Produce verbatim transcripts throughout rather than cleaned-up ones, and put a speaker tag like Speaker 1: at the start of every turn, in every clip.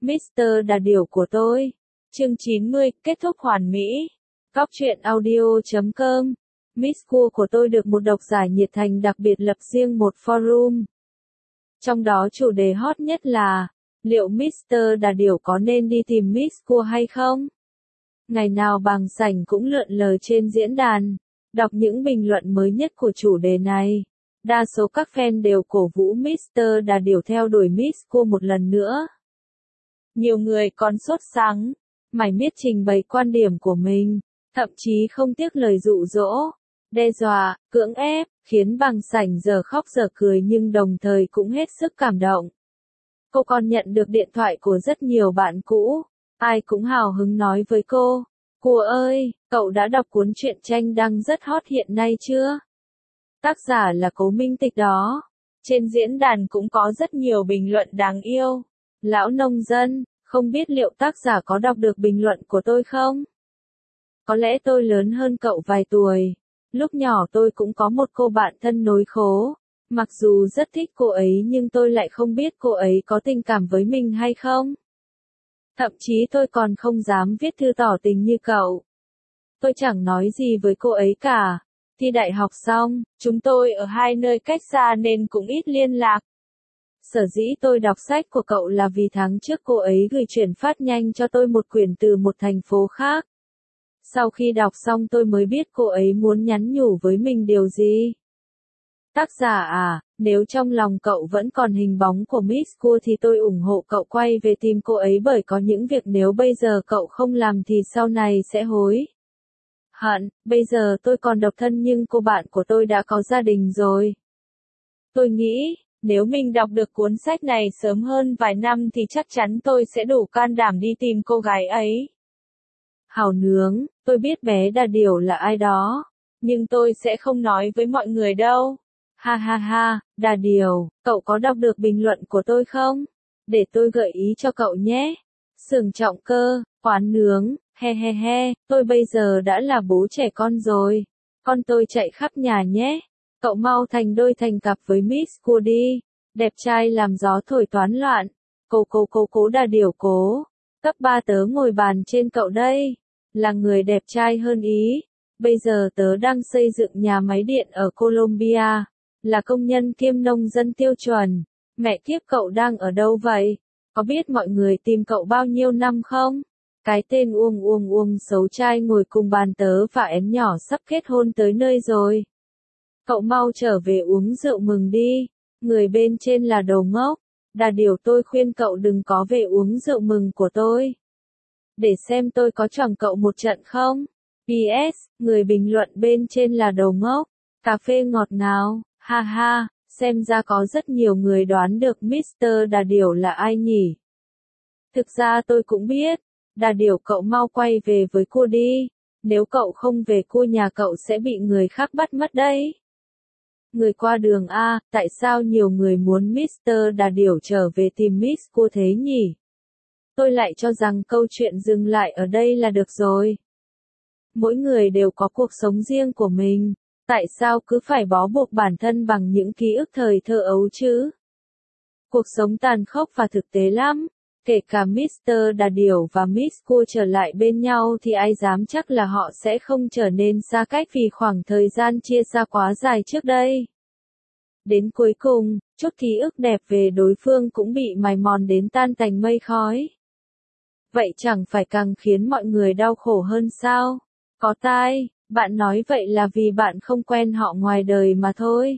Speaker 1: mít tơ Đà Điểu của tôi. Chương chín mươi, kết thúc hoàn mỹ. Góc truyện audio chấm com. Miss Cua của tôi được một độc giả nhiệt thành đặc biệt lập riêng một forum. Trong đó chủ đề hot nhất là, liệu mít tơ Đà Điểu có nên đi tìm Miss Cua hay không? Ngày nào Bàng Sảnh cũng lượn lờ trên diễn đàn, đọc những bình luận mới nhất của chủ đề này. Đa số các fan đều cổ vũ mít tơ Đà Điểu theo đuổi Miss Cua một lần nữa. Nhiều người còn sốt sắng, mải miết trình bày quan điểm của mình, thậm chí không tiếc lời dụ dỗ, đe dọa, cưỡng ép, khiến Bàng Sảnh giờ khóc giờ cười nhưng đồng thời cũng hết sức cảm động. Cô còn nhận được điện thoại của rất nhiều bạn cũ, ai cũng hào hứng nói với cô, Cua ơi, cậu đã đọc cuốn truyện tranh đang rất hot hiện nay chưa? Tác giả là Cố Minh Tịch đó. Trên diễn đàn cũng có rất nhiều bình luận đáng yêu. Lão nông dân, không biết liệu tác giả có đọc được bình luận của tôi không? Có lẽ tôi lớn hơn cậu vài tuổi. Lúc nhỏ tôi cũng có một cô bạn thân nối khố. Mặc dù rất thích cô ấy nhưng tôi lại không biết cô ấy có tình cảm với mình hay không. Thậm chí tôi còn không dám viết thư tỏ tình như cậu. Tôi chẳng nói gì với cô ấy cả. Thi đại học xong, chúng tôi ở hai nơi cách xa nên cũng ít liên lạc. Sở dĩ tôi đọc sách của cậu là vì tháng trước cô ấy gửi chuyển phát nhanh cho tôi một quyển từ một thành phố khác. Sau khi đọc xong tôi mới biết cô ấy muốn nhắn nhủ với mình điều gì. Tác giả à, nếu trong lòng cậu vẫn còn hình bóng của Miss Cua thì tôi ủng hộ cậu quay về tìm cô ấy bởi có những việc nếu bây giờ cậu không làm thì sau này sẽ hối hận. Bây giờ tôi còn độc thân nhưng cô bạn của tôi đã có gia đình rồi. Tôi nghĩ, nếu mình đọc được cuốn sách này sớm hơn vài năm thì chắc chắn tôi sẽ đủ can đảm đi tìm cô gái ấy. Hào nướng, tôi biết bé Đà Điểu là ai đó, nhưng tôi sẽ không nói với mọi người đâu. Ha ha ha, Đà Điểu, cậu có đọc được bình luận của tôi không? Để tôi gợi ý cho cậu nhé. Xưởng trọng cơ, quán nướng, he he he, tôi bây giờ đã là bố trẻ con rồi. Con tôi chạy khắp nhà nhé. Cậu mau thành đôi thành cặp với Miss Cua đi. Đẹp trai làm gió thổi toán loạn. Cố cố cố cố Đà Điểu cố. Cấp ba tớ ngồi bàn trên cậu đây. Là người đẹp trai hơn ý. Bây giờ tớ đang xây dựng nhà máy điện ở Colombia. Là công nhân kiêm nông dân tiêu chuẩn. Mẹ kiếp cậu đang ở đâu vậy? Có biết mọi người tìm cậu bao nhiêu năm không? Cái tên Uông Uông Uông xấu trai ngồi cùng bàn tớ và én nhỏ sắp kết hôn tới nơi rồi. Cậu mau trở về uống rượu mừng đi. Người bên trên là đồ ngốc. Đà Điểu tôi khuyên cậu đừng có về uống rượu mừng của tôi. Để xem tôi có choàng cậu một trận không? pê ét, người bình luận bên trên là đồ ngốc. Cà phê ngọt ngào, ha ha, xem ra có rất nhiều người đoán được mít tơ Đà Điểu là ai nhỉ? Thực ra tôi cũng biết. Đà Điểu cậu mau quay về với cô đi. Nếu cậu không về cô nhà cậu sẽ bị người khác bắt mất đấy. Người qua đường A, tại sao nhiều người muốn mít tơ Đà Điểu trở về tìm Miss Cua thế nhỉ? Tôi lại cho rằng câu chuyện dừng lại ở đây là được rồi. Mỗi người đều có cuộc sống riêng của mình. Tại sao cứ phải bó buộc bản thân bằng những ký ức thời thơ ấu chứ? Cuộc sống tàn khốc và thực tế lắm. Kể cả mít tơ Đà Điểu và Miss Cua trở lại bên nhau thì ai dám chắc là họ sẽ không trở nên xa cách vì khoảng thời gian chia xa quá dài trước đây. Đến cuối cùng, chút ký ức đẹp về đối phương cũng bị mài mòn đến tan tành mây khói. Vậy chẳng phải càng khiến mọi người đau khổ hơn sao? Có tai, bạn nói vậy là vì bạn không quen họ ngoài đời mà thôi.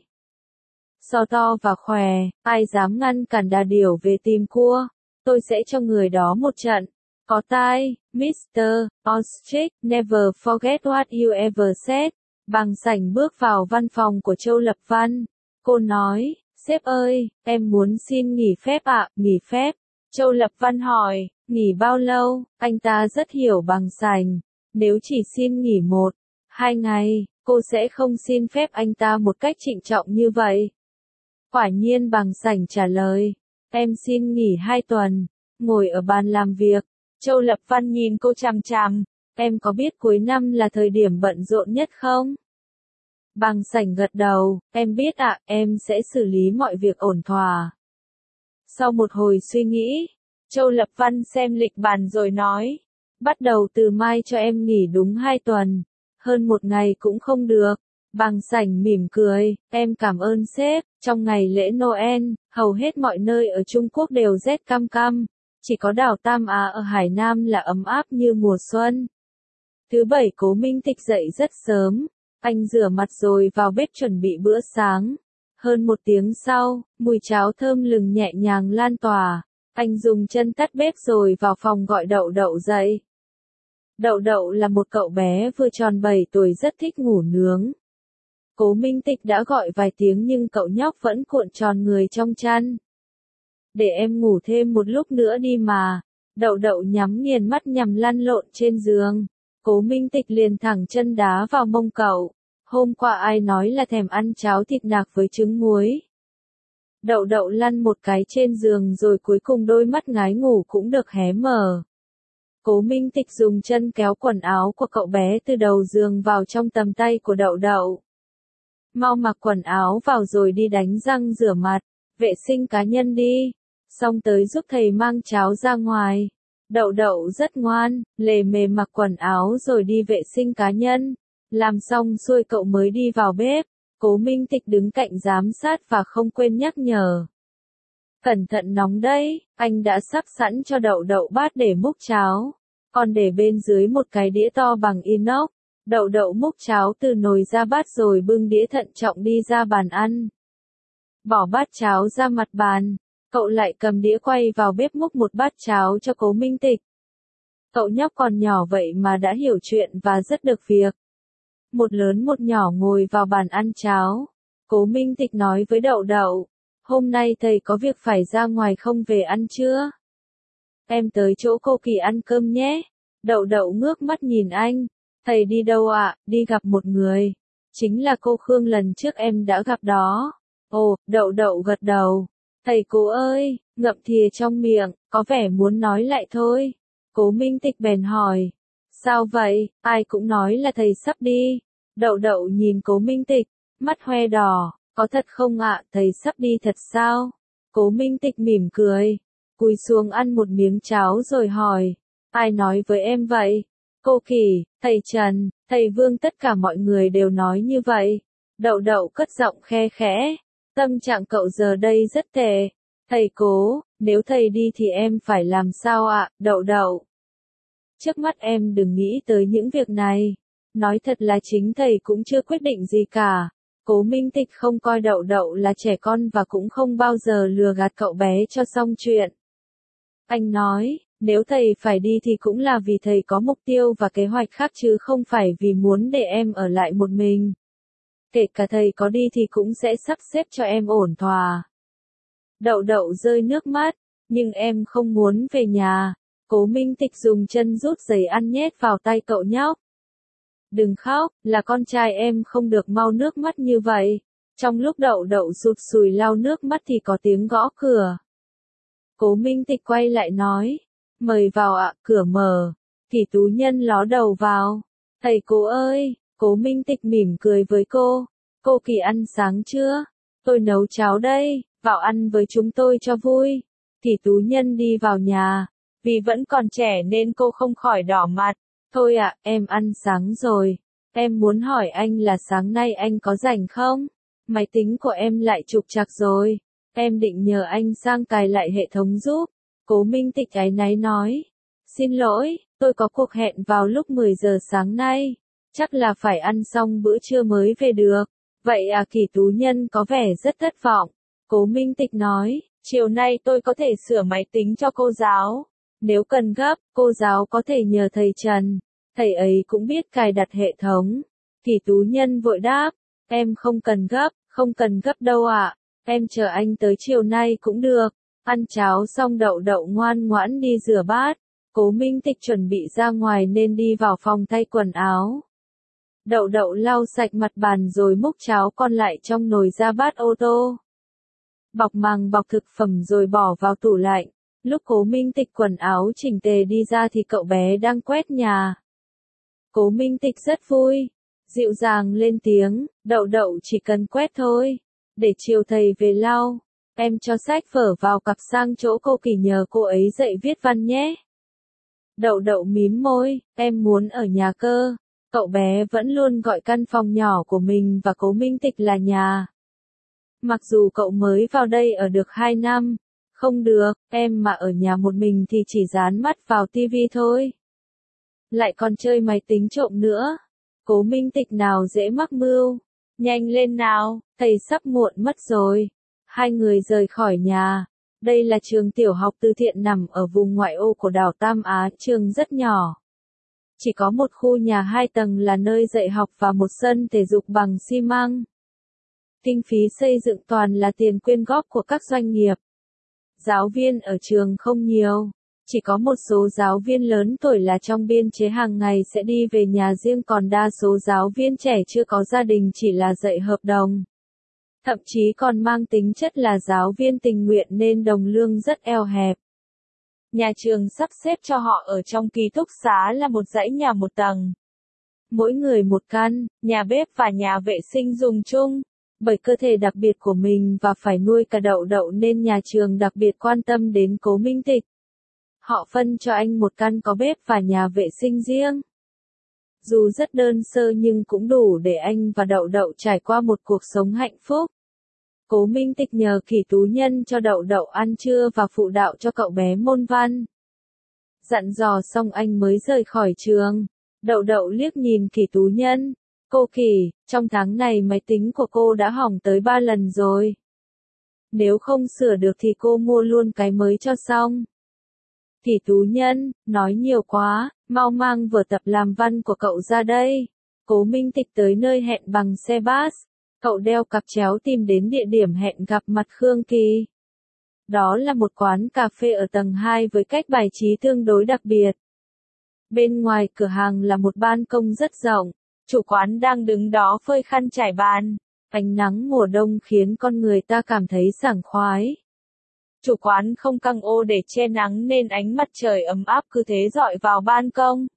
Speaker 1: So to và khỏe, ai dám ngăn cản Đà Điểu về tìm Cua? Tôi sẽ cho người đó một trận. Có tai, mít tơ Ostrich, never forget what you ever said. Bàng Sảnh bước vào văn phòng của Châu Lập Văn. Cô nói, sếp ơi, em muốn xin nghỉ phép ạ, à, nghỉ phép. Châu Lập Văn hỏi, nghỉ bao lâu? Anh ta rất hiểu Bàng Sảnh. Nếu chỉ xin nghỉ một, hai ngày, cô sẽ không xin phép anh ta một cách trịnh trọng như vậy. Quả nhiên Bàng Sảnh trả lời. Em xin nghỉ hai tuần, ngồi ở bàn làm việc. Châu Lập Văn nhìn cô chằm chằm. Em có biết cuối năm là thời điểm bận rộn nhất không? Bàng Sảnh gật đầu, em biết ạ, em sẽ xử lý mọi việc ổn thỏa. Sau một hồi suy nghĩ, Châu Lập Văn xem lịch bàn rồi nói. Bắt đầu từ mai cho em nghỉ đúng hai tuần. Hơn một ngày cũng không được. Bằng sảnh mỉm cười, em cảm ơn sếp. Trong ngày lễ Noel, hầu hết mọi nơi ở Trung Quốc đều rét căm căm. Chỉ có đảo Tam Á ở Hải Nam là ấm áp như mùa xuân. Thứ bảy Cố Minh Tịch dậy rất sớm. Anh rửa mặt rồi vào bếp chuẩn bị bữa sáng. Hơn một tiếng sau, mùi cháo thơm lừng nhẹ nhàng lan tỏa. Anh dùng chân tắt bếp rồi vào phòng gọi Đậu Đậu dậy. Đậu Đậu là một cậu bé vừa tròn bảy tuổi rất thích ngủ nướng. Cố Minh Tịch đã gọi vài tiếng nhưng cậu nhóc vẫn cuộn tròn người trong chăn. Để em ngủ thêm một lúc nữa đi mà. Đậu Đậu nhắm nghiền mắt nhằm lăn lộn trên giường. Cố Minh Tịch liền thẳng chân đá vào mông cậu. Hôm qua ai nói là thèm ăn cháo thịt nạc với trứng muối. Đậu Đậu lăn một cái trên giường rồi cuối cùng đôi mắt ngái ngủ cũng được hé mở. Cố Minh Tịch dùng chân kéo quần áo của cậu bé từ đầu giường vào trong tầm tay của Đậu Đậu. Mau mặc quần áo vào rồi đi đánh răng rửa mặt, vệ sinh cá nhân đi. Xong tới giúp thầy mang cháo ra ngoài. Đậu Đậu rất ngoan, lề mề mặc quần áo rồi đi vệ sinh cá nhân. Làm xong xuôi cậu mới đi vào bếp. Cố Minh Tịch đứng cạnh giám sát và không quên nhắc nhở. Cẩn thận nóng đấy, anh đã sắp sẵn cho Đậu Đậu bát để múc cháo. Còn để bên dưới một cái đĩa to bằng inox. Đậu Đậu múc cháo từ nồi ra bát rồi bưng đĩa thận trọng đi ra bàn ăn. Bỏ bát cháo ra mặt bàn. Cậu lại cầm đĩa quay vào bếp múc một bát cháo cho Cố Minh Tịch. Cậu nhóc còn nhỏ vậy mà đã hiểu chuyện và rất được việc. Một lớn một nhỏ ngồi vào bàn ăn cháo. Cố Minh Tịch nói với Đậu Đậu. Hôm nay thầy có việc phải ra ngoài không về ăn trưa? Em tới chỗ cô Kỳ ăn cơm nhé. Đậu Đậu ngước mắt nhìn anh. Thầy đi đâu ạ? À? Đi gặp một người. Chính là cô Khương lần trước em đã gặp đó. Ồ, Đậu Đậu gật đầu. Thầy Cố ơi, ngậm thìa trong miệng, có vẻ muốn nói lại thôi. Cố Minh Tịch bèn hỏi. Sao vậy, ai cũng nói là thầy sắp đi. Đậu Đậu nhìn Cố Minh Tịch, mắt hoe đỏ. Có thật không ạ, thầy sắp đi thật sao? Cố Minh Tịch mỉm cười. Cúi xuống ăn một miếng cháo rồi hỏi. Ai nói với em vậy? Cô Kỳ, thầy Trần, thầy Vương tất cả mọi người đều nói như vậy. Đậu Đậu cất giọng khe khẽ. Tâm trạng cậu giờ đây rất tệ. Thầy Cố, nếu thầy đi thì em phải làm sao ạ, Đậu Đậu? Trước mắt em đừng nghĩ tới những việc này. Nói thật là chính thầy cũng chưa quyết định gì cả. Cố Minh Tịch không coi Đậu Đậu là trẻ con và cũng không bao giờ lừa gạt cậu bé cho xong chuyện. Anh nói, nếu thầy phải đi thì cũng là vì thầy có mục tiêu và kế hoạch khác chứ không phải vì muốn để em ở lại một mình. Kể cả thầy có đi thì cũng sẽ sắp xếp cho em ổn thỏa. Đậu Đậu rơi nước mắt, nhưng em không muốn về nhà. Cố Minh Tịch dùng chân rút giấy ăn nhét vào tay cậu nhóc. Đừng khóc, là con trai em không được mau nước mắt như vậy. Trong lúc Đậu Đậu sụt sùi lau nước mắt thì có tiếng gõ cửa. Cố Minh Tịch quay lại nói. Mời vào ạ, cửa mở. Kỳ Tú Nhân ló đầu vào. Thầy Cố ơi, Cố Minh Tịch mỉm cười với cô. Cô Kỳ ăn sáng chưa? Tôi nấu cháo đây, vào ăn với chúng tôi cho vui. Kỳ Tú Nhân đi vào nhà. Vì vẫn còn trẻ nên cô không khỏi đỏ mặt. Thôi ạ, em ăn sáng rồi. Em muốn hỏi anh là sáng nay anh có rảnh không? Máy tính của em lại trục trặc rồi. Em định nhờ anh sang cài lại hệ thống giúp. Cố Minh Tịch áy náy nói. Xin lỗi, tôi có cuộc hẹn vào lúc mười giờ sáng nay. Chắc là phải ăn xong bữa trưa mới về được. Vậy à, Kỳ Tú Nhân có vẻ rất thất vọng. Cố Minh Tịch nói, chiều nay tôi có thể sửa máy tính cho cô giáo. Nếu cần gấp, cô giáo có thể nhờ thầy Trần. Thầy ấy cũng biết cài đặt hệ thống. Kỳ Tú Nhân vội đáp, em không cần gấp, không cần gấp đâu ạ. Em chờ anh tới chiều nay cũng được. Ăn cháo xong Đậu Đậu ngoan ngoãn đi rửa bát. Cố Minh Tịch chuẩn bị ra ngoài nên đi vào phòng thay quần áo. Đậu Đậu lau sạch mặt bàn rồi múc cháo còn lại trong nồi ra bát ô tô. Bọc màng bọc thực phẩm rồi bỏ vào tủ lạnh. Lúc Cố Minh Tịch quần áo chỉnh tề đi ra thì cậu bé đang quét nhà. Cố Minh Tịch rất vui. Dịu dàng lên tiếng, Đậu Đậu chỉ cần quét thôi. Để chiều thầy về lau. em cho sách vở vào cặp sang chỗ cô Kỳ nhờ cô ấy dạy viết văn nhé. Đậu đậu mím môi, em muốn ở nhà cơ. Cậu bé vẫn luôn gọi căn phòng nhỏ của mình và Cố Minh Tịch là nhà. Mặc dù cậu mới vào đây ở được hai năm. Không được, em mà ở nhà một mình thì chỉ dán mắt vào tivi thôi. Lại còn chơi máy tính trộm nữa. Cố Minh Tịch nào dễ mắc mưu. Nhanh lên nào, thầy sắp muộn mất rồi. Hai người rời khỏi nhà. Đây là trường tiểu học từ thiện nằm ở vùng ngoại ô của đảo Tam Á, trường rất nhỏ. Chỉ có một khu nhà hai tầng là nơi dạy học và một sân thể dục bằng xi măng. Kinh phí xây dựng toàn là tiền quyên góp của các doanh nghiệp. Giáo viên ở trường không nhiều, chỉ có một số giáo viên lớn tuổi là trong biên chế hàng ngày sẽ đi về nhà riêng, còn đa số giáo viên trẻ chưa có gia đình chỉ là dạy hợp đồng. Thậm chí còn mang tính chất là giáo viên tình nguyện nên đồng lương rất eo hẹp. Nhà trường sắp xếp cho họ ở trong ký túc xá là một dãy nhà một tầng. Mỗi người một căn, nhà bếp và nhà vệ sinh dùng chung. Bởi cơ thể đặc biệt của mình và phải nuôi cả đậu đậu nên nhà trường đặc biệt quan tâm đến Cố Minh Tịch. Họ phân cho anh một căn có bếp và nhà vệ sinh riêng. Dù rất đơn sơ nhưng cũng đủ để anh và đậu đậu trải qua một cuộc sống hạnh phúc. Cố Minh Tịch nhờ Kỷ Tú Nhân cho đậu đậu ăn trưa và phụ đạo cho cậu bé môn văn. Dặn dò xong anh mới rời khỏi trường. Đậu đậu liếc nhìn Kỷ Tú Nhân. Cô Kỷ, trong tháng này máy tính của cô đã hỏng tới ba lần rồi. Nếu không sửa được thì cô mua luôn cái mới cho xong. Kỷ Tú Nhân, nói nhiều quá, mau mang vở tập làm văn của cậu ra đây. Cố Minh Tịch tới nơi hẹn bằng xe bus. Cậu đeo cặp chéo tìm đến địa điểm hẹn gặp mặt Khương Kỳ. Đó là một quán cà phê ở tầng hai với cách bài trí tương đối đặc biệt. Bên ngoài cửa hàng là một ban công rất rộng. Chủ quán đang đứng đó phơi khăn trải bàn. Ánh nắng mùa đông khiến con người ta cảm thấy sảng khoái. Chủ quán không căng ô để che nắng nên ánh mặt trời ấm áp cứ thế rọi vào ban công.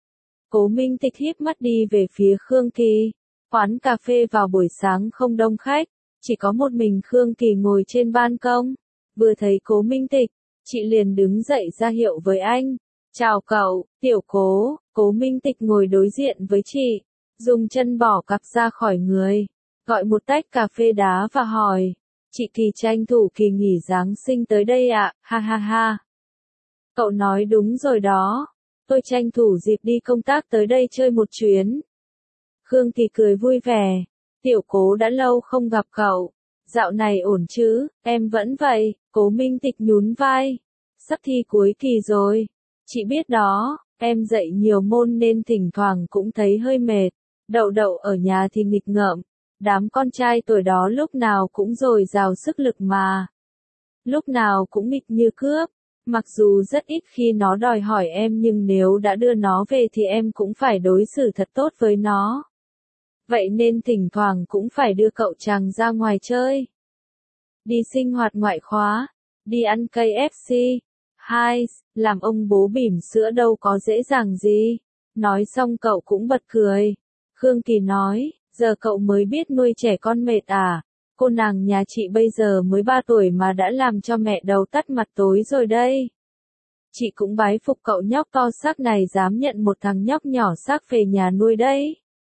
Speaker 1: Cố Minh Tịch híp mắt đi về phía Khương Kỳ. Quán cà phê vào buổi sáng không đông khách, chỉ có một mình Khương Kỳ ngồi trên ban công. Vừa thấy Cố Minh Tịch, chị liền đứng dậy ra hiệu với anh. Chào cậu, tiểu Cố. Cố Minh Tịch ngồi đối diện với chị, dùng chân bỏ cặp ra khỏi người, gọi một tách cà phê đá và hỏi. Chị Kỳ tranh thủ kỳ nghỉ Giáng sinh tới đây ạ, à? Ha ha ha. Cậu nói đúng rồi đó, tôi tranh thủ dịp đi công tác tới đây chơi một chuyến. Khương Kỳ cười vui vẻ. Tiểu Cố đã lâu không gặp cậu. Dạo này ổn chứ, em vẫn vậy. Cố Minh Tịch nhún vai. Sắp thi cuối kỳ rồi. Chị biết đó, em dạy nhiều môn nên thỉnh thoảng cũng thấy hơi mệt. Đậu đậu ở nhà thì nghịch ngợm. Đám con trai tuổi đó lúc nào cũng dồi dào sức lực mà. Lúc nào cũng nghịch như cướp. Mặc dù rất ít khi nó đòi hỏi em nhưng nếu đã đưa nó về thì em cũng phải đối xử thật tốt với nó. Vậy nên thỉnh thoảng cũng phải đưa cậu chàng ra ngoài chơi. Đi sinh hoạt ngoại khóa, đi ăn cây ép xê. Hai, làm ông bố bỉm sữa đâu có dễ dàng gì. Nói xong cậu cũng bật cười. Khương Kỳ nói, giờ cậu mới biết nuôi trẻ con mệt à. Cô nàng nhà chị bây giờ mới ba tuổi mà đã làm cho mẹ đầu tắt mặt tối rồi đây. Chị cũng bái phục cậu nhóc to xác này dám nhận một thằng nhóc nhỏ xác về nhà nuôi đấy.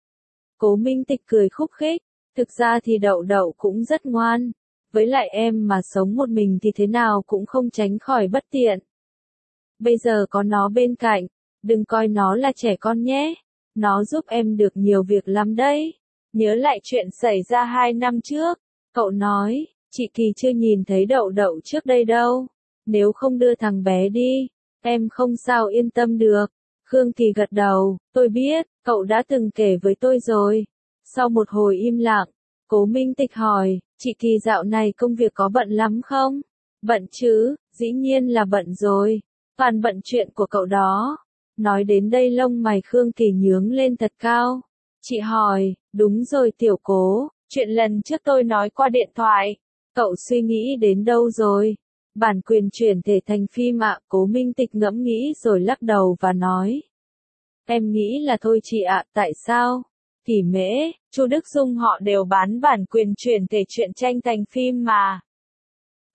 Speaker 1: Cố Minh Tịch cười khúc khích, thực ra thì đậu đậu cũng rất ngoan, với lại em mà sống một mình thì thế nào cũng không tránh khỏi bất tiện. Bây giờ có nó bên cạnh, đừng coi nó là trẻ con nhé, nó giúp em được nhiều việc lắm đấy. Nhớ lại chuyện xảy ra hai năm trước, cậu nói, chị Kỳ chưa nhìn thấy đậu đậu trước đây đâu, nếu không đưa thằng bé đi, em không sao yên tâm được. Khương Kỳ gật đầu, tôi biết, cậu đã từng kể với tôi rồi. Sau một hồi im lặng, Cố Minh Tịch hỏi, chị Kỳ dạo này công việc có bận lắm không? Bận chứ, dĩ nhiên là bận rồi, toàn bận chuyện của cậu đó. Nói đến đây lông mày Khương Kỳ nhướng lên thật cao. Chị hỏi, đúng rồi tiểu Cố, chuyện lần trước tôi nói qua điện thoại, cậu suy nghĩ đến đâu rồi? Bản quyền chuyển thể thành phim ạ. Cố Minh Tịch ngẫm nghĩ rồi lắc đầu và nói. Em nghĩ là thôi chị ạ, tại sao? Kỳ Mễ, Chu Đức Dung họ đều bán bản quyền chuyển thể truyện tranh thành phim mà.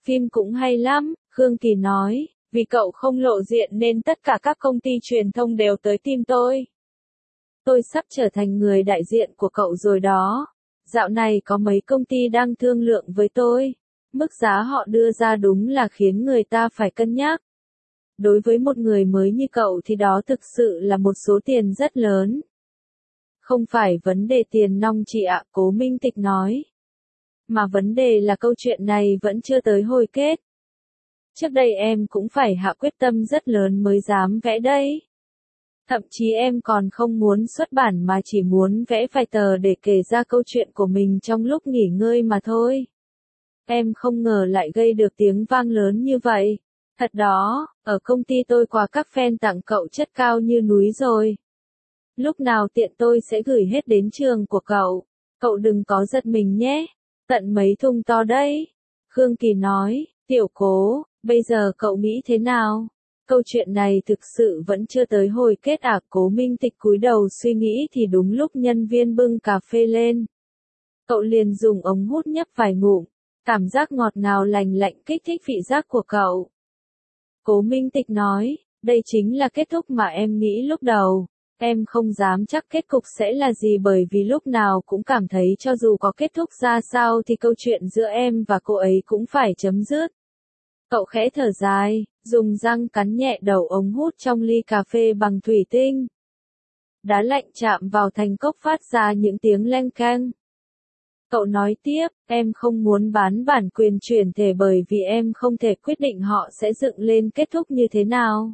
Speaker 1: Phim cũng hay lắm, Khương Kỳ nói, vì cậu không lộ diện nên tất cả các công ty truyền thông đều tới tìm tôi. Tôi sắp trở thành người đại diện của cậu rồi đó. Dạo này có mấy công ty đang thương lượng với tôi. Mức giá họ đưa ra đúng là khiến người ta phải cân nhắc. Đối với một người mới như cậu thì đó thực sự là một số tiền rất lớn. Không phải vấn đề tiền nong chị ạ, Cố Minh Tịch nói. Mà vấn đề là câu chuyện này vẫn chưa tới hồi kết. Trước đây em cũng phải hạ quyết tâm rất lớn mới dám vẽ đấy. Thậm chí em còn không muốn xuất bản mà chỉ muốn vẽ vài tờ để kể ra câu chuyện của mình trong lúc nghỉ ngơi mà thôi. Em không ngờ lại gây được tiếng vang lớn như vậy. Thật đó, ở công ty tôi quà các fan tặng cậu chất cao như núi rồi. Lúc nào tiện tôi sẽ gửi hết đến trường của cậu. Cậu đừng có giật mình nhé. Tận mấy thùng to đấy. Khương Kỳ nói, Tiểu Cố, bây giờ cậu nghĩ thế nào? Câu chuyện này thực sự vẫn chưa tới hồi kết à? Cố Minh Tịch cúi đầu suy nghĩ thì đúng lúc nhân viên bưng cà phê lên. Cậu liền dùng ống hút nhấp vài ngụm. Cảm giác ngọt ngào lành lạnh kích thích vị giác của cậu. Cố Minh Tịch nói, đây chính là kết thúc mà em nghĩ lúc đầu. Em không dám chắc kết cục sẽ là gì bởi vì lúc nào cũng cảm thấy cho dù có kết thúc ra sao thì câu chuyện giữa em và cô ấy cũng phải chấm dứt. Cậu khẽ thở dài, dùng răng cắn nhẹ đầu ống hút trong ly cà phê bằng thủy tinh. Đá lạnh chạm vào thành cốc phát ra những tiếng leng keng. Cậu nói tiếp, em không muốn bán bản quyền chuyển thể bởi vì em không thể quyết định họ sẽ dựng lên kết thúc như thế nào.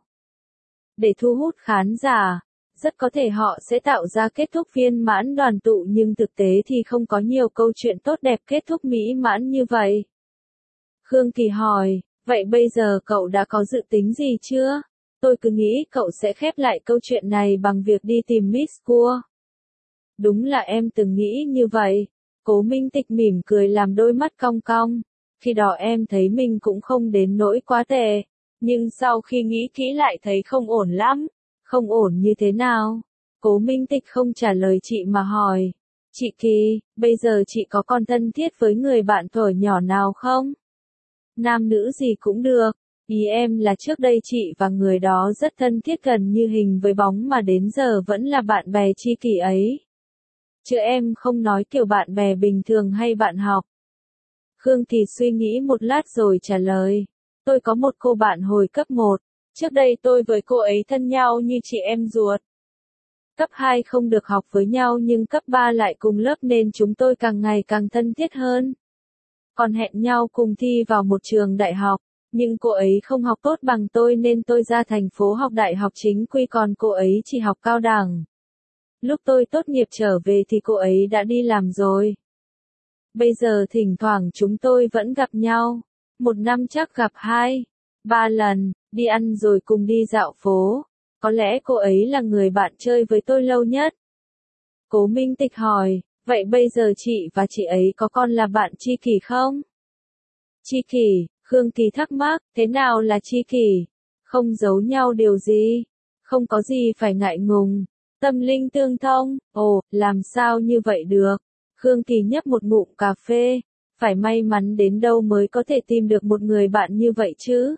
Speaker 1: Để thu hút khán giả, rất có thể họ sẽ tạo ra kết thúc viên mãn đoàn tụ nhưng thực tế thì không có nhiều câu chuyện tốt đẹp kết thúc mỹ mãn như vậy. Khương Kỳ hỏi, vậy bây giờ cậu đã có dự tính gì chưa? Tôi cứ nghĩ cậu sẽ khép lại câu chuyện này bằng việc đi tìm Miss Cua. Đúng là em từng nghĩ như vậy. Cố Minh Tịch mỉm cười làm đôi mắt cong cong. Khi đó em thấy mình cũng không đến nỗi quá tệ. Nhưng sau khi nghĩ kỹ lại thấy không ổn lắm. Không ổn như thế nào? Cố Minh Tịch không trả lời chị mà hỏi. Chị Kỳ, bây giờ chị có còn thân thiết với người bạn thuở nhỏ nào không? Nam nữ gì cũng được. Ý em là trước đây chị và người đó rất thân thiết gần như hình với bóng mà đến giờ vẫn là bạn bè tri kỷ ấy. Chứ em không nói kiểu bạn bè bình thường hay bạn học. Khương Kỳ suy nghĩ một lát rồi trả lời. Tôi có một cô bạn hồi cấp một. Trước đây tôi với cô ấy thân nhau như chị em ruột. Cấp hai không được học với nhau nhưng cấp ba lại cùng lớp nên chúng tôi càng ngày càng thân thiết hơn. Còn hẹn nhau cùng thi vào một trường đại học. Nhưng cô ấy không học tốt bằng tôi nên tôi ra thành phố học đại học chính quy còn cô ấy chỉ học cao đẳng. Lúc tôi tốt nghiệp trở về thì cô ấy đã đi làm rồi. Bây giờ thỉnh thoảng chúng tôi vẫn gặp nhau. Một năm chắc gặp hai, ba lần, đi ăn rồi cùng đi dạo phố. Có lẽ cô ấy là người bạn chơi với tôi lâu nhất. Cố Minh Tịch hỏi, vậy bây giờ chị và chị ấy có còn là bạn tri kỷ không? Tri kỷ, Khương Kỳ thắc mắc, thế nào là tri kỷ? Không giấu nhau điều gì? Không có gì phải ngại ngùng. Tâm linh tương thông, ồ, làm sao như vậy được? Khương Kỳ nhấp một ngụm cà phê, phải may mắn đến đâu mới có thể tìm được một người bạn như vậy chứ?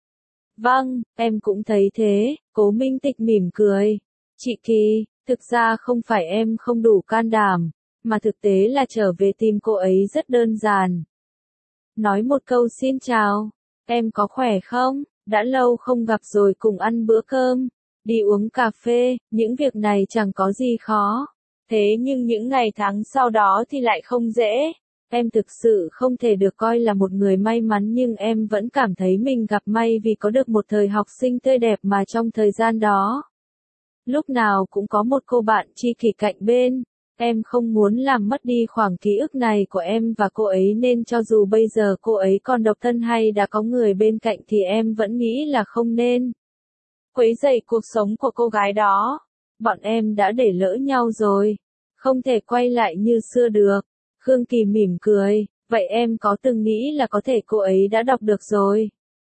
Speaker 1: Vâng, em cũng thấy thế, Cố Minh Tịch mỉm cười. Chị Kỳ, thực ra không phải em không đủ can đảm, mà thực tế là trở về tìm cô ấy rất đơn giản. Nói một câu xin chào, em có khỏe không? Đã lâu không gặp rồi cùng ăn bữa cơm. Đi uống cà phê, những việc này chẳng có gì khó. Thế nhưng những ngày tháng sau đó thì lại không dễ. Em thực sự không thể được coi là một người may mắn nhưng em vẫn cảm thấy mình gặp may vì có được một thời học sinh tươi đẹp mà trong thời gian đó. Lúc nào cũng có một cô bạn tri kỷ cạnh bên. Em không muốn làm mất đi khoảng ký ức này của em và cô ấy nên cho dù bây giờ cô ấy còn độc thân hay đã có người bên cạnh thì em vẫn nghĩ là không nên quấy rầy cuộc sống của cô gái đó. Bọn em đã để lỡ nhau rồi. Không thể quay lại như xưa được. Khương Kỳ mỉm cười. Vậy em có từng nghĩ là có thể cô ấy đã đọc được rồi?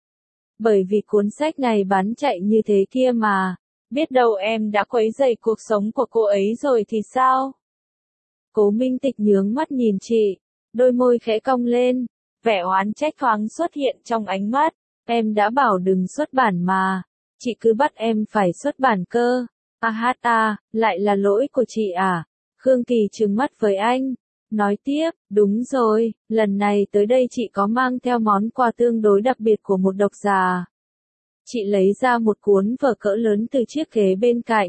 Speaker 1: Bởi vì cuốn sách này bán chạy như thế kia mà. Biết đâu em đã quấy rầy cuộc sống của cô ấy rồi thì sao? Cố Minh Tịch nhướng mắt nhìn chị. Đôi môi khẽ cong lên. Vẻ oán trách thoáng xuất hiện trong ánh mắt. Em đã bảo đừng xuất bản mà. Chị cứ bắt em phải xuất bản cơ. À hát à, lại là lỗi của chị à? Khương Kỳ trừng mắt với anh. Nói tiếp, đúng rồi, lần này tới đây chị có mang theo món quà tương đối đặc biệt của một độc giả. Chị lấy ra một cuốn vở cỡ lớn từ chiếc ghế bên cạnh.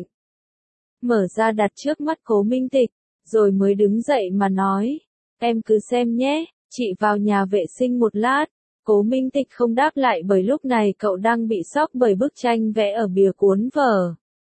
Speaker 1: Mở ra đặt trước mắt Cố Minh Tịch, rồi mới đứng dậy mà nói. Em cứ xem nhé, chị vào nhà vệ sinh một lát. Cố Minh Tịch không đáp lại bởi lúc này cậu đang bị sốc bởi bức tranh vẽ ở bìa cuốn vở.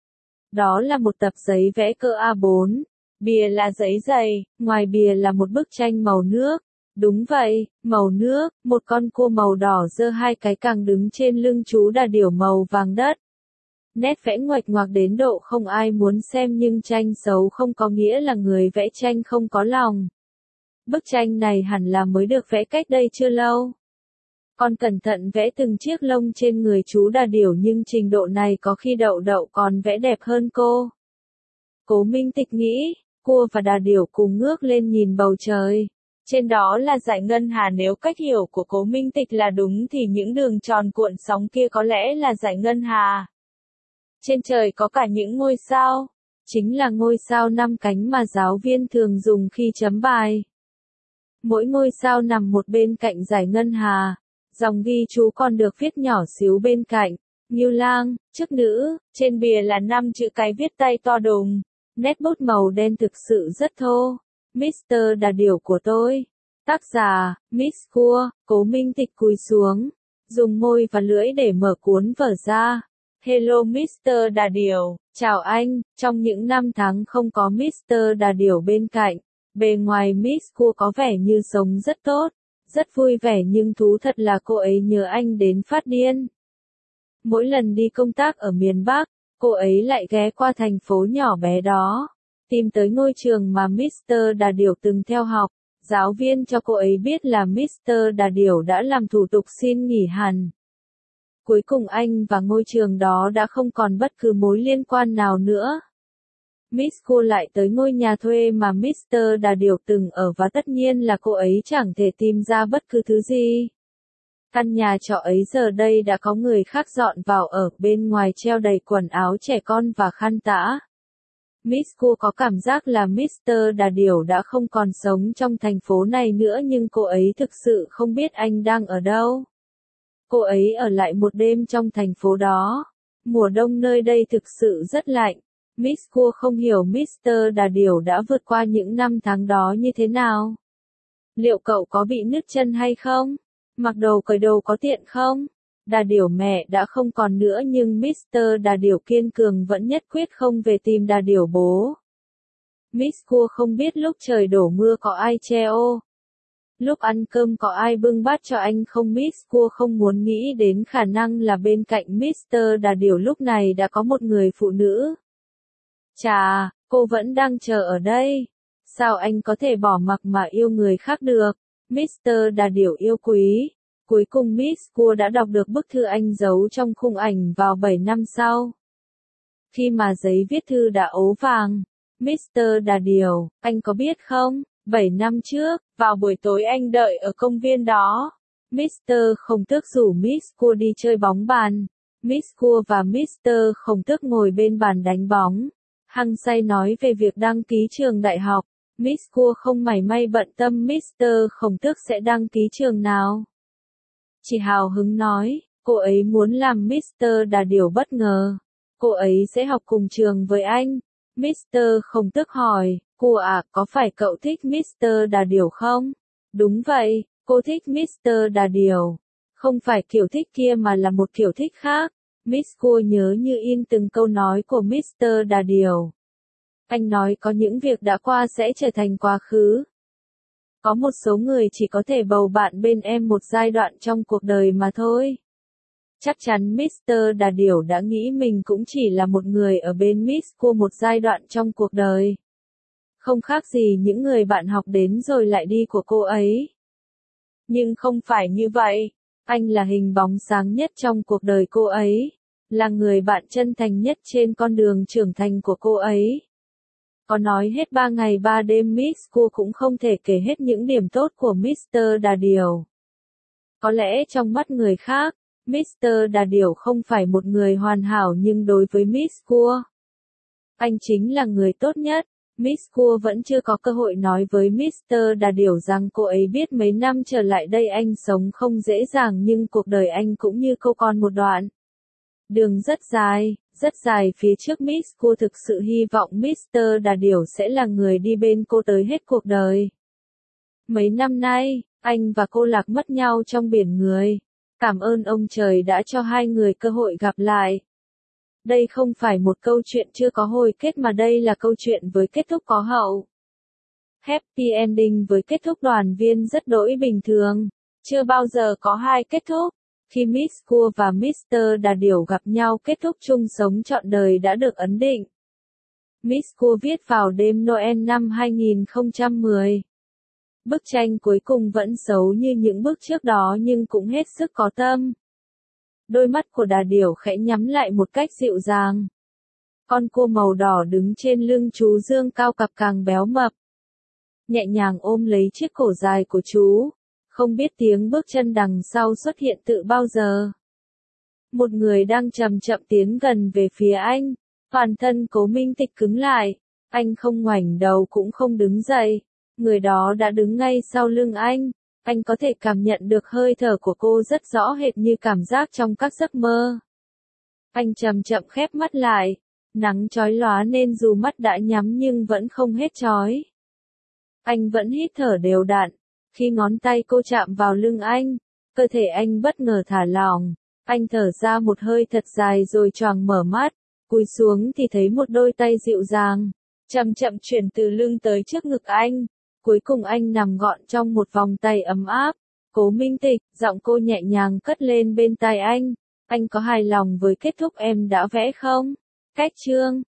Speaker 1: Đó là một tập giấy vẽ cỡ A bốn. Bìa là giấy dày, ngoài bìa là một bức tranh màu nước. Đúng vậy, màu nước, một con cua màu đỏ giơ hai cái càng đứng trên lưng chú đà điểu màu vàng đất. Nét vẽ ngoạch ngoạc đến độ không ai muốn xem nhưng tranh xấu không có nghĩa là người vẽ tranh không có lòng. Bức tranh này hẳn là mới được vẽ cách đây chưa lâu. Con cẩn thận vẽ từng chiếc lông trên người chú đà điểu nhưng trình độ này có khi đậu đậu còn vẽ đẹp hơn cô. Cố Minh Tịch nghĩ, cua và đà điểu cùng ngước lên nhìn bầu trời. Trên đó là dải ngân hà, nếu cách hiểu của Cố Minh Tịch là đúng thì những đường tròn cuộn sóng kia có lẽ là dải ngân hà. Trên trời có cả những ngôi sao, chính là ngôi sao năm cánh mà giáo viên thường dùng khi chấm bài. Mỗi ngôi sao nằm một bên cạnh dải ngân hà, dòng ghi chú còn được viết nhỏ xíu bên cạnh, Ngưu Lang, chức nữ, trên bìa là năm chữ cái viết tay to đùng, nét bút màu đen thực sự rất thô. mít tơ Đà Điểu của tôi. Tác giả, Miss Cua. Cố Minh Tịch cúi xuống, dùng môi và lưỡi để mở cuốn vở ra. Hello mít tơ Đà Điểu, chào anh, trong những năm tháng không có mít tơ Đà Điểu bên cạnh, bề ngoài Miss Cua có vẻ như sống rất tốt, rất vui vẻ nhưng thú thật là cô ấy nhớ anh đến phát điên. Mỗi lần đi công tác ở miền Bắc, cô ấy lại ghé qua thành phố nhỏ bé đó, tìm tới ngôi trường mà mít tơ Đà Điểu từng theo học. Giáo viên cho cô ấy biết là mít tơ Đà Điểu đã làm thủ tục xin nghỉ hẳn. Cuối cùng anh và ngôi trường đó đã không còn bất cứ mối liên quan nào nữa. Miss Cô lại tới ngôi nhà thuê mà mít tơ Đà Điểu từng ở và tất nhiên là cô ấy chẳng thể tìm ra bất cứ thứ gì. Căn nhà trọ ấy giờ đây đã có người khác dọn vào ở, bên ngoài treo đầy quần áo trẻ con và khăn tã. Miss Cô có cảm giác là mít tơ Đà Điểu đã không còn sống trong thành phố này nữa nhưng cô ấy thực sự không biết anh đang ở đâu. Cô ấy ở lại một đêm trong thành phố đó. Mùa đông nơi đây thực sự rất lạnh. Miss Cô không hiểu mít tơ Đà Điểu đã vượt qua những năm tháng đó như thế nào. Liệu cậu có bị nứt chân hay không? Mặc đồ cởi đồ có tiện không? Đà Điểu mẹ đã không còn nữa nhưng mít tơ Đà Điểu kiên cường vẫn nhất quyết không về tìm Đà Điểu bố. Miss Cô không biết lúc trời đổ mưa có ai che ô. Lúc ăn cơm có ai bưng bát cho anh không. Miss Cô không muốn nghĩ đến khả năng là bên cạnh mít tơ Đà Điểu lúc này đã có một người phụ nữ. Chà, cô vẫn đang chờ ở đây. Sao anh có thể bỏ mặc mà yêu người khác được? mít tơ Đà Điểu yêu quý. Cuối cùng Miss Cô đã đọc được bức thư anh giấu trong khung ảnh vào bảy năm sau. Khi mà giấy viết thư đã ố vàng, mít tơ Đà Điểu, anh có biết không, bảy năm trước, vào buổi tối anh đợi ở công viên đó. mít tơ Khổng Tước rủ Miss Cô đi chơi bóng bàn. Miss Cô và mít tơ Khổng Tước ngồi bên bàn đánh bóng. Hăng say nói về việc đăng ký trường đại học. Miss Cô không mảy may bận tâm mít tơ Khổng Tước sẽ đăng ký trường nào. Chỉ hào hứng nói, cô ấy muốn làm mít tơ Đà Điểu bất ngờ. Cô ấy sẽ học cùng trường với anh. mít tơ Khổng Tước hỏi, cô à, có phải cậu thích mít tơ Đà Điểu không? Đúng vậy, cô thích mít tơ Đà Điểu. Không phải kiểu thích kia mà là một kiểu thích khác. Miss Cô nhớ như in từng câu nói của mít tơ Đà Điểu. Anh nói có những việc đã qua sẽ trở thành quá khứ. Có một số người chỉ có thể bầu bạn bên em một giai đoạn trong cuộc đời mà thôi. Chắc chắn mít tơ Đà Điểu đã nghĩ mình cũng chỉ là một người ở bên Miss Cô một giai đoạn trong cuộc đời. Không khác gì những người bạn học đến rồi lại đi của cô ấy. Nhưng không phải như vậy. Anh là hình bóng sáng nhất trong cuộc đời cô ấy. Là người bạn chân thành nhất trên con đường trưởng thành của cô ấy. Có nói hết ba ngày ba đêm Miss Cô cũng không thể kể hết những điểm tốt của mít tơ Đà Điểu. Có lẽ trong mắt người khác, mít tơ Đà Điểu không phải một người hoàn hảo nhưng đối với Miss Cua, anh chính là người tốt nhất. Miss Cua vẫn chưa có cơ hội nói với mít tơ Đà Điểu rằng cô ấy biết mấy năm trở lại đây anh sống không dễ dàng nhưng cuộc đời anh cũng như cô con một đoạn. Đường rất dài, rất dài phía trước Miss Cua thực sự hy vọng mít tơ Đà Điểu sẽ là người đi bên cô tới hết cuộc đời. Mấy năm nay, anh và cô lạc mất nhau trong biển người. Cảm ơn ông trời đã cho hai người cơ hội gặp lại. Đây không phải một câu chuyện chưa có hồi kết mà đây là câu chuyện với kết thúc có hậu. Happy ending với kết thúc đoàn viên rất đỗi bình thường. Chưa bao giờ có hai kết thúc. Khi Miss Cua và mít tơ Đà Điểu gặp nhau kết thúc chung sống trọn đời đã được ấn định. Miss Cua viết vào đêm Noel năm hai nghìn không trăm mười. Bức tranh cuối cùng vẫn xấu như những bước trước đó nhưng cũng hết sức có tâm. Đôi mắt của Đà Điểu khẽ nhắm lại một cách dịu dàng. Con cua màu đỏ đứng trên lưng chú dương cao cặp càng béo mập. Nhẹ nhàng ôm lấy chiếc cổ dài của chú. Không biết tiếng bước chân đằng sau xuất hiện từ bao giờ. Một người đang chậm chậm tiến gần về phía anh. Toàn thân Cố Minh Tịch cứng lại. Anh không ngoảnh đầu cũng không đứng dậy. Người đó đã đứng ngay sau lưng anh. Anh có thể cảm nhận được hơi thở của cô rất rõ hệt như cảm giác trong các giấc mơ. Anh chậm chậm khép mắt lại. Nắng chói lóa nên dù mắt đã nhắm nhưng vẫn không hết chói. Anh vẫn hít thở đều đặn. Khi ngón tay cô chạm vào lưng anh, cơ thể anh bất ngờ thả lỏng. Anh thở ra một hơi thật dài rồi choàng mở mắt. Cúi xuống thì thấy một đôi tay dịu dàng. Chậm chậm chuyển từ lưng tới trước ngực anh. Cuối cùng anh nằm gọn trong một vòng tay ấm áp. Cố Minh Tịch, giọng cô nhẹ nhàng cất lên bên tai anh. Anh có hài lòng với kết thúc em đã vẽ không? Cách chương